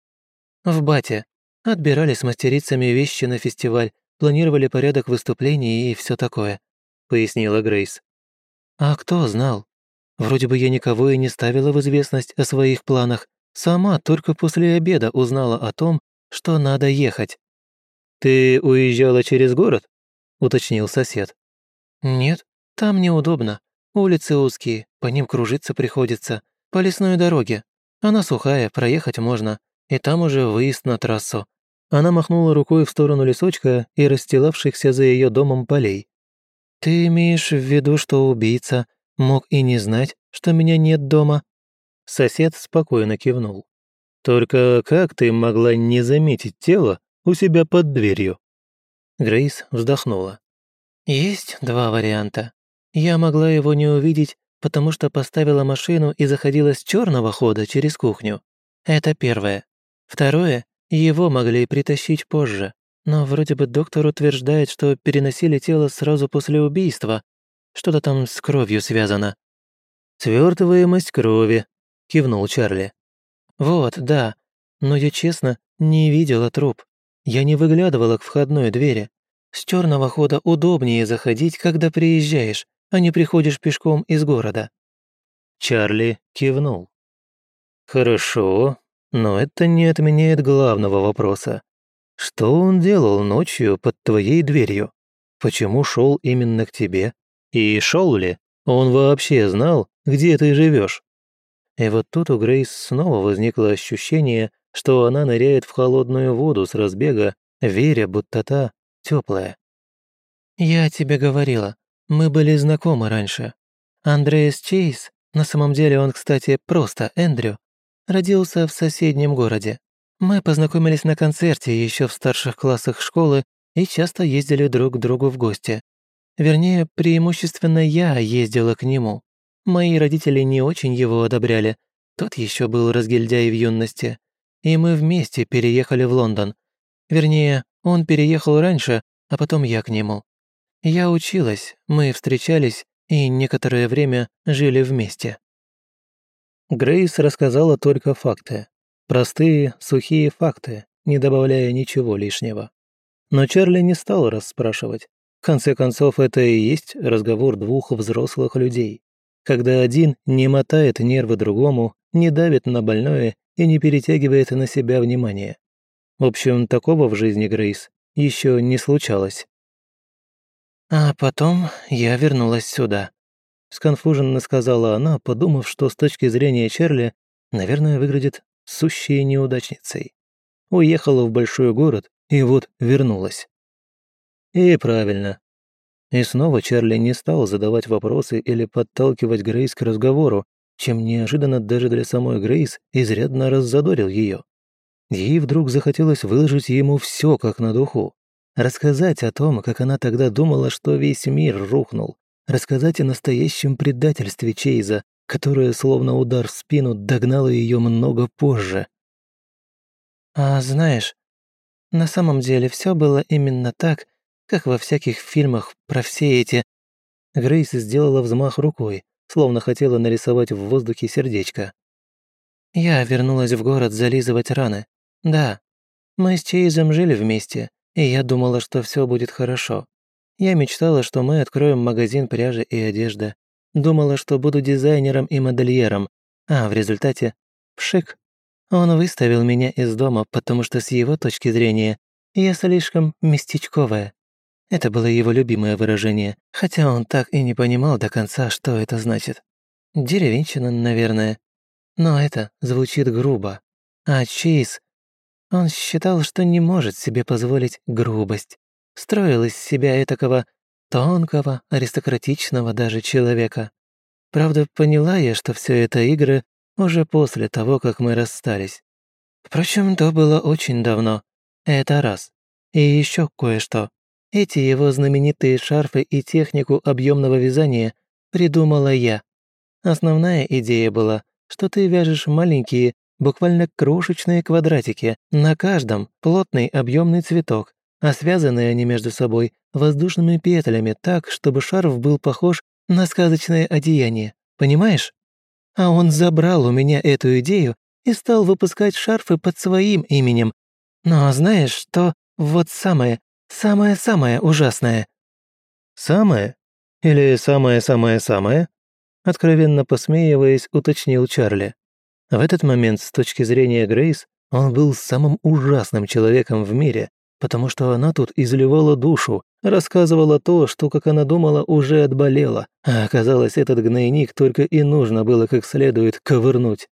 «В Бате. Отбирали с мастерицами вещи на фестиваль, планировали порядок выступлений и все такое», — пояснила Грейс. «А кто знал? Вроде бы я никого и не ставила в известность о своих планах. Сама только после обеда узнала о том, что надо ехать». «Ты уезжала через город?» – уточнил сосед. «Нет, там неудобно. Улицы узкие, по ним кружиться приходится. По лесной дороге. Она сухая, проехать можно. И там уже выезд на трассу». Она махнула рукой в сторону лесочка и расстилавшихся за ее домом полей. «Ты имеешь в виду, что убийца мог и не знать, что меня нет дома?» Сосед спокойно кивнул. «Только как ты могла не заметить тело у себя под дверью?» Грейс вздохнула. «Есть два варианта. Я могла его не увидеть, потому что поставила машину и заходила с черного хода через кухню. Это первое. Второе, его могли притащить позже. Но вроде бы доктор утверждает, что переносили тело сразу после убийства. Что-то там с кровью связано». «Свертываемость крови», — кивнул Чарли. «Вот, да. Но я честно не видела труп. Я не выглядывала к входной двери. С черного хода удобнее заходить, когда приезжаешь, а не приходишь пешком из города». Чарли кивнул. «Хорошо, но это не отменяет главного вопроса. Что он делал ночью под твоей дверью? Почему шел именно к тебе? И шел ли? Он вообще знал, где ты живешь?» И вот тут у Грейс снова возникло ощущение, что она ныряет в холодную воду с разбега, веря, будто та теплая. «Я тебе говорила, мы были знакомы раньше. Андреас Чейз, на самом деле он, кстати, просто Эндрю, родился в соседнем городе. Мы познакомились на концерте еще в старших классах школы и часто ездили друг к другу в гости. Вернее, преимущественно я ездила к нему. Мои родители не очень его одобряли. Тот еще был разгильдяй в юности. И мы вместе переехали в Лондон. Вернее, он переехал раньше, а потом я к нему. Я училась, мы встречались и некоторое время жили вместе». Грейс рассказала только факты. Простые, сухие факты, не добавляя ничего лишнего. Но Чарли не стал расспрашивать. В конце концов, это и есть разговор двух взрослых людей. Когда один не мотает нервы другому, не давит на больное и не перетягивает на себя внимание. В общем, такого в жизни Грейс еще не случалось. «А потом я вернулась сюда», — сконфуженно сказала она, подумав, что с точки зрения Чарли, наверное, выглядит сущей неудачницей. Уехала в большой город и вот вернулась. И правильно. И снова Чарли не стал задавать вопросы или подталкивать Грейс к разговору, чем неожиданно даже для самой Грейс изрядно раззадорил ее. Ей вдруг захотелось выложить ему все как на духу. Рассказать о том, как она тогда думала, что весь мир рухнул. Рассказать о настоящем предательстве Чейза, которое, словно удар в спину, догнало ее много позже. «А знаешь, на самом деле все было именно так, как во всяких фильмах про все эти...» Грейс сделала взмах рукой, словно хотела нарисовать в воздухе сердечко. «Я вернулась в город зализывать раны. Да, мы с Чейзом жили вместе, и я думала, что все будет хорошо. Я мечтала, что мы откроем магазин пряжи и одежды. Думала, что буду дизайнером и модельером, а в результате – пшик. Он выставил меня из дома, потому что с его точки зрения я слишком местечковая. Это было его любимое выражение, хотя он так и не понимал до конца, что это значит. Деревенщина, наверное. Но это звучит грубо. А Чейз, он считал, что не может себе позволить грубость. Строил из себя этакого тонкого, аристократичного даже человека. Правда, поняла я, что все это игры уже после того, как мы расстались. Впрочем, то было очень давно. Это раз. И еще кое-что. Эти его знаменитые шарфы и технику объемного вязания придумала я. Основная идея была, что ты вяжешь маленькие, буквально крошечные квадратики, на каждом плотный объемный цветок, а связаны они между собой воздушными петлями так, чтобы шарф был похож на сказочное одеяние. Понимаешь? А он забрал у меня эту идею и стал выпускать шарфы под своим именем. Но знаешь, что вот самое-самое ужасное? «Самое? Или самое-самое-самое?» Откровенно посмеиваясь, уточнил Чарли. В этот момент, с точки зрения Грейс, он был самым ужасным человеком в мире, потому что она тут изливала душу, рассказывала то, что, как она думала, уже отболело, а оказалось, этот гнойник только и нужно было как следует ковырнуть.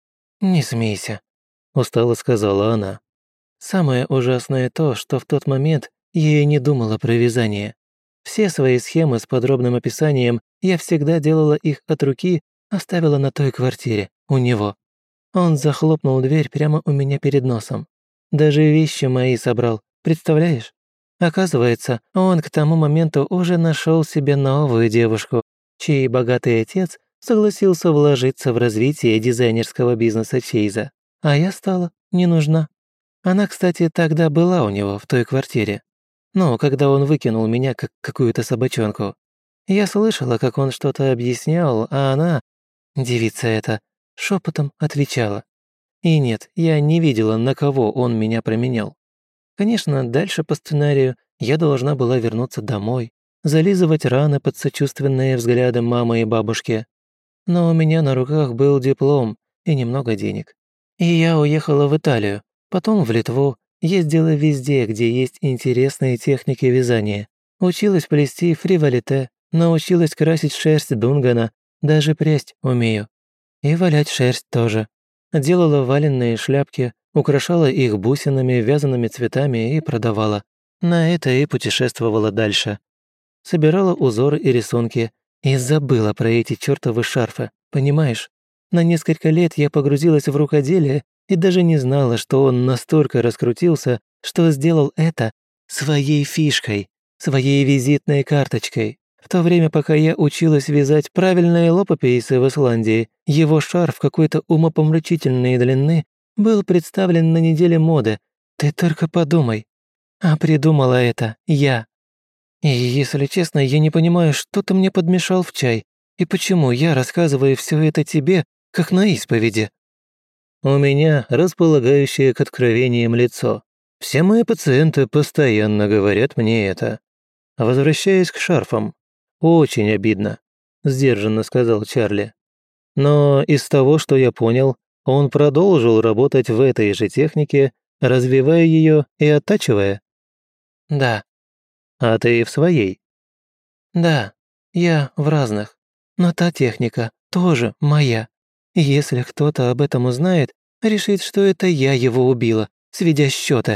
«Не смейся», — устало сказала она. «Самое ужасное то, что в тот момент я и не думала про вязание. Все свои схемы с подробным описанием я всегда делала их от руки, оставила на той квартире, у него. Он захлопнул дверь прямо у меня перед носом. Даже вещи мои собрал, представляешь? Оказывается, он к тому моменту уже нашел себе новую девушку, чей богатый отец согласился вложиться в развитие дизайнерского бизнеса Чейза. А я стала не нужна. Она, кстати, тогда была у него в той квартире. Ну, когда он выкинул меня как какую-то собачонку. Я слышала, как он что-то объяснял, а она, девица эта, шепотом отвечала. И нет, я не видела, на кого он меня променял. Конечно, дальше по сценарию я должна была вернуться домой, зализывать раны под сочувственные взгляды мамы и бабушки. Но у меня на руках был диплом и немного денег. И я уехала в Италию, потом в Литву, ездила везде, где есть интересные техники вязания. Училась плести фриволите, научилась красить шерсть дунгана, даже прясть умею. И валять шерсть тоже. Делала валенные шляпки, украшала их бусинами, вязаными цветами и продавала. На это и путешествовала дальше. Собирала узоры и рисунки и забыла про эти чертовы шарфы, понимаешь? На несколько лет я погрузилась в рукоделие и даже не знала, что он настолько раскрутился, что сделал это своей фишкой, своей визитной карточкой. В то время, пока я училась вязать правильные лопапейсы в Исландии, его шарф какой-то умопомрачительной длины был представлен на неделе моды. Ты только подумай. А придумала это я. И, если честно, я не понимаю, что ты мне подмешал в чай, и почему я рассказываю все это тебе, как на исповеди. У меня располагающее к откровениям лицо. Все мои пациенты постоянно говорят мне это. Возвращаясь к шарфам. Очень обидно, сдержанно сказал Чарли. Но из того, что я понял, он продолжил работать в этой же технике, развивая ее и оттачивая. Да, А ты в своей. да, я в разных. Но та техника тоже моя. Если кто-то об этом узнает, решит, что это я его убила, сведя счеты.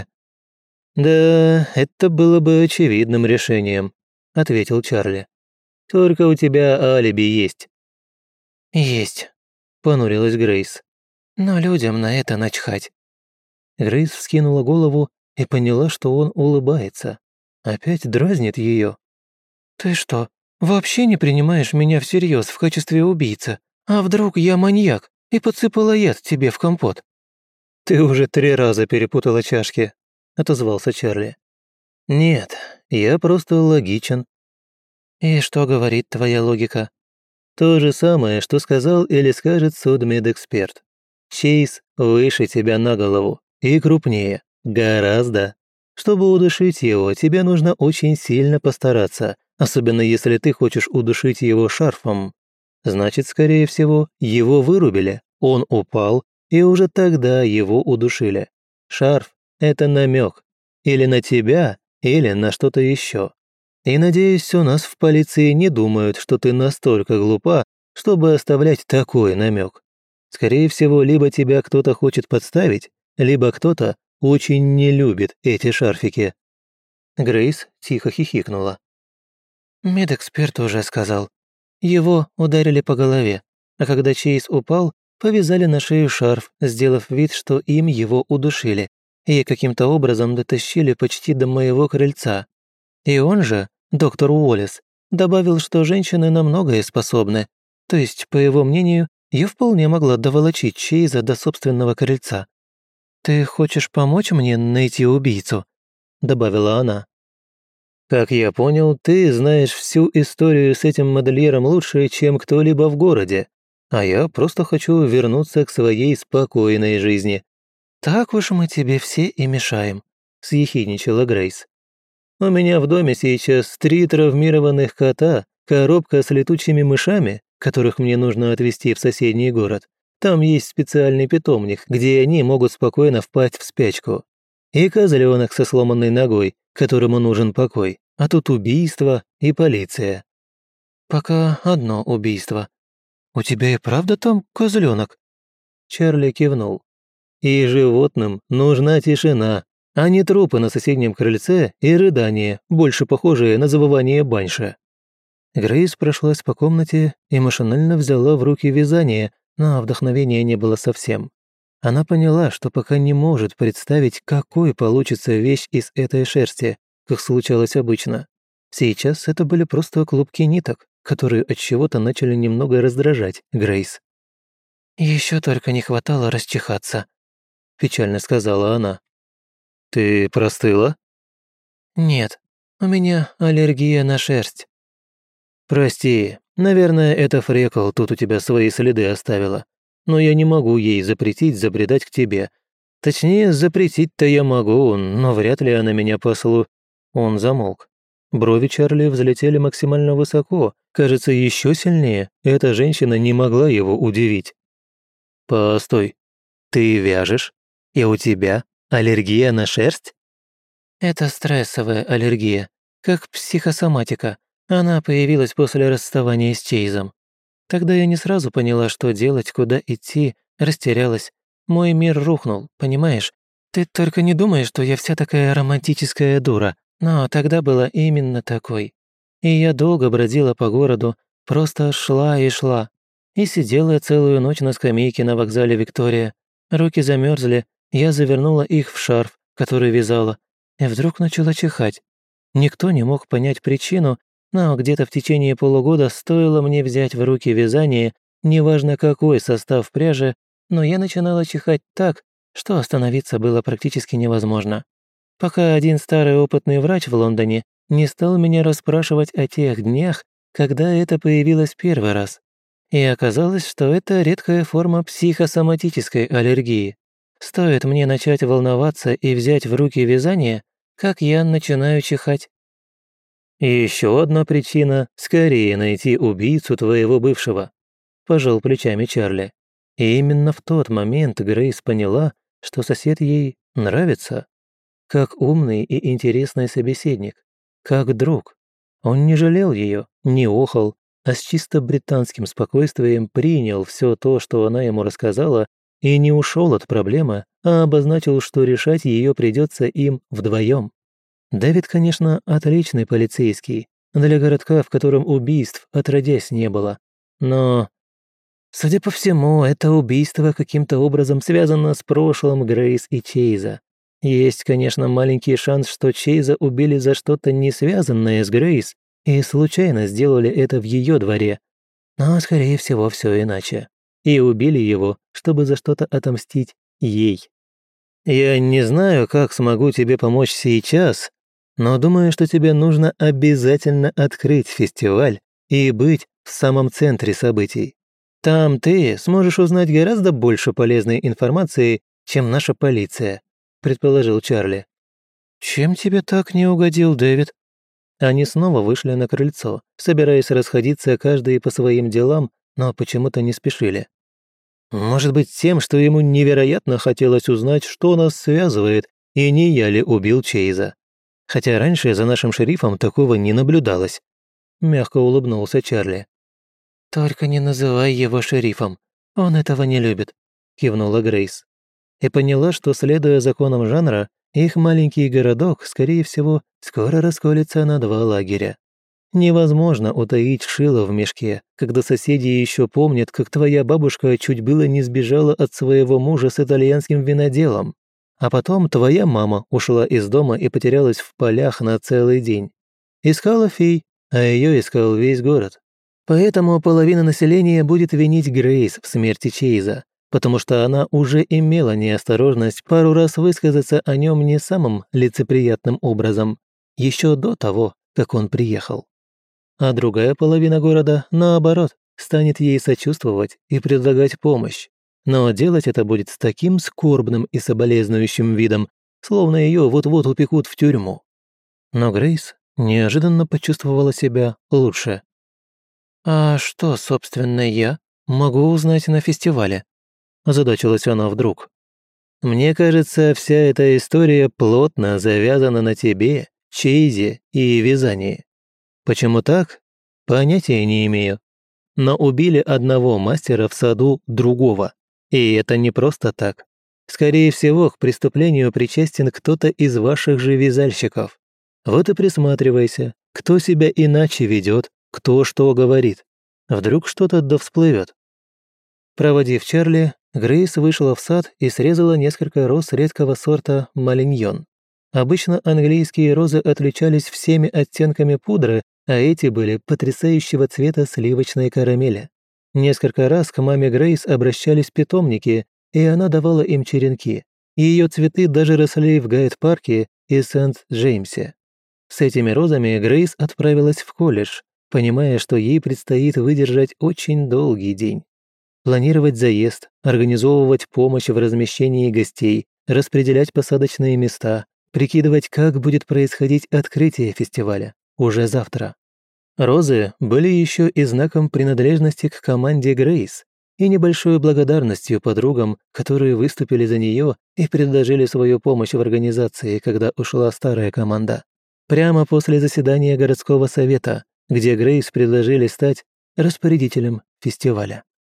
Да, это было бы очевидным решением, ответил Чарли. Только у тебя алиби есть. Есть, Понурилась Грейс. но людям на это начхать. Грейс вскинула голову и поняла, что он улыбается. Опять дразнит ее. Ты что, вообще не принимаешь меня всерьез в качестве убийцы? А вдруг я маньяк и подсыпала яд тебе в компот? «Ты уже 3 раза перепутала чашки», — отозвался Чарли. «Нет, я просто логичен». И что говорит твоя логика? То же самое, что сказал или скажет судмедэксперт. Чейз выше тебя на голову и крупнее, гораздо. Чтобы удушить его, тебе нужно очень сильно постараться, особенно если ты хочешь удушить его шарфом. Значит, скорее всего, его вырубили, он упал, и уже тогда его удушили. Шарф – это намек. Или на тебя, или на что-то еще. И, надеюсь, у нас в полиции не думают, что ты настолько глупа, чтобы оставлять такой намек. Скорее всего, либо тебя кто-то хочет подставить, либо кто-то очень не любит эти шарфики». Грейс тихо хихикнула. Медэксперт уже сказал. Его ударили по голове, а когда Чейз упал, повязали на шею шарф, сделав вид, что им его удушили, и каким-то образом дотащили почти до моего крыльца. И он же, доктор Уоллес, добавил, что женщины на многое способны, то есть, по его мнению, я вполне могла доволочить Чейза до собственного крыльца. «Ты хочешь помочь мне найти убийцу?» – добавила она. «Как я понял, ты знаешь всю историю с этим модельером лучше, чем кто-либо в городе, а я просто хочу вернуться к своей спокойной жизни». «Так уж мы тебе все и мешаем», – съехидничала Грейс. «У меня в доме сейчас 3 травмированных кота, коробка с летучими мышами, которых мне нужно отвезти в соседний город. Там есть специальный питомник, где они могут спокойно впасть в спячку. И козленок со сломанной ногой, которому нужен покой. А тут убийство и полиция». «Пока одно убийство. У тебя и правда там козленок?» Чарли кивнул. «И животным нужна тишина, а не трупы на соседнем крыльце и рыдания, больше похожие на завывание баньша». Грейс прошлась по комнате и машинально взяла в руки вязание, но вдохновения не было совсем. Она поняла, что пока не может представить, какой получится вещь из этой шерсти, как случалось обычно. Сейчас это были просто клубки ниток, которые от чего-то начали немного раздражать Грейс. Еще только не хватало расчихаться», – печально сказала она. «Ты простыла?» «Нет, у меня аллергия на шерсть». «Прости, наверное, это Фрекл тут у тебя свои следы оставила. Но я не могу ей запретить забредать к тебе. Точнее, запретить-то я могу, но вряд ли она меня Он замолк. Брови Чарли взлетели максимально высоко, кажется, еще сильнее. Эта женщина не могла его удивить. «Постой, ты вяжешь? И у тебя аллергия на шерсть?» Это стрессовая аллергия, как психосоматика. Она появилась после расставания с Чейзом. Тогда я не сразу поняла, что делать, куда идти, растерялась. Мой мир рухнул, понимаешь? Ты только не думай, что я вся такая романтическая дура, но тогда была именно такой. И я долго бродила по городу, просто шла и шла. И сидела целую ночь на скамейке на вокзале Виктория. Руки замерзли, я завернула их в шарф, который вязала, и вдруг начала чихать. Никто не мог понять причину, но где-то в течение полугода стоило мне взять в руки вязание, неважно какой состав пряжи, но я начинала чихать так, что остановиться было практически невозможно. Пока один старый опытный врач в Лондоне не стал меня расспрашивать о тех днях, когда это появилось первый раз. И оказалось, что это редкая форма психосоматической аллергии. Стоит мне начать волноваться и взять в руки вязание, как я начинаю чихать. «И еще одна причина – скорее найти убийцу твоего бывшего», – пожал плечами Чарли. И именно в тот момент Грейс поняла, что сосед ей нравится. Как умный и интересный собеседник, как друг. Он не жалел ее, не охал, а с чисто британским спокойствием принял все то, что она ему рассказала, и не ушел от проблемы, а обозначил, что решать ее придется им вдвоем. Дэвид, конечно, отличный полицейский, для городка, в котором убийств отродясь не было. Но, судя по всему, это убийство каким-то образом связано с прошлым Грейс и Чейза. Есть, конечно, маленький шанс, что Чейза убили за что-то не связанное с Грейс и случайно сделали это в ее дворе. Но, скорее всего, все иначе. И убили его, чтобы за что-то отомстить ей. «Я не знаю, как смогу тебе помочь сейчас, но думаю, что тебе нужно обязательно открыть фестиваль и быть в самом центре событий. Там ты сможешь узнать гораздо больше полезной информации, чем наша полиция», – предположил Чарли. «Чем тебе так не угодил Дэвид?» Они снова вышли на крыльцо, собираясь расходиться каждый по своим делам, но почему-то не спешили. «Может быть, тем, что ему невероятно хотелось узнать, что нас связывает, и не я ли убил Чейза. Хотя раньше за нашим шерифом такого не наблюдалось. Мягко улыбнулся Чарли. «Только не называй его шерифом. Он этого не любит», – кивнула Грейс. И поняла, что, следуя законам жанра, их маленький городок, скорее всего, скоро расколется на два лагеря. Невозможно утаить шило в мешке, когда соседи еще помнят, как твоя бабушка чуть было не сбежала от своего мужа с итальянским виноделом. А потом твоя мама ушла из дома и потерялась в полях на целый день. Искала фей, а ее искал весь город. Поэтому половина населения будет винить Грейс в смерти Чейза, потому что она уже имела неосторожность пару раз высказаться о нем не самым лицеприятным образом, еще до того, как он приехал. А другая половина города, наоборот, станет ей сочувствовать и предлагать помощь. Но делать это будет с таким скорбным и соболезнующим видом, словно ее вот-вот упекут в тюрьму. Но Грейс неожиданно почувствовала себя лучше. «А что, собственно, я могу узнать на фестивале?» Озадачилась она вдруг. «Мне кажется, вся эта история плотно завязана на тебе, Чейзе и вязании. Почему так? Понятия не имею. Но убили одного мастера в саду другого. И это не просто так. Скорее всего, к преступлению причастен кто-то из ваших же вязальщиков. Вот и присматривайся, кто себя иначе ведет, кто что говорит. Вдруг что-то да всплывет». Проводив Чарли, Грейс вышла в сад и срезала несколько роз редкого сорта малиньон. Обычно английские розы отличались всеми оттенками пудры, а эти были потрясающего цвета сливочной карамели. Несколько раз к маме Грейс обращались питомники, и она давала им черенки. Ее цветы даже росли в Гайд-парке и Сент-Джеймсе. С этими розами Грейс отправилась в колледж, понимая, что ей предстоит выдержать очень долгий день. Планировать заезд, организовывать помощь в размещении гостей, распределять посадочные места, прикидывать, как будет происходить открытие фестиваля уже завтра. Розы были еще и знаком принадлежности к команде Грейс и небольшой благодарностью подругам, которые выступили за нее и предложили свою помощь в организации, когда ушла старая команда. Прямо после заседания городского совета, где Грейс предложили стать распорядителем фестиваля.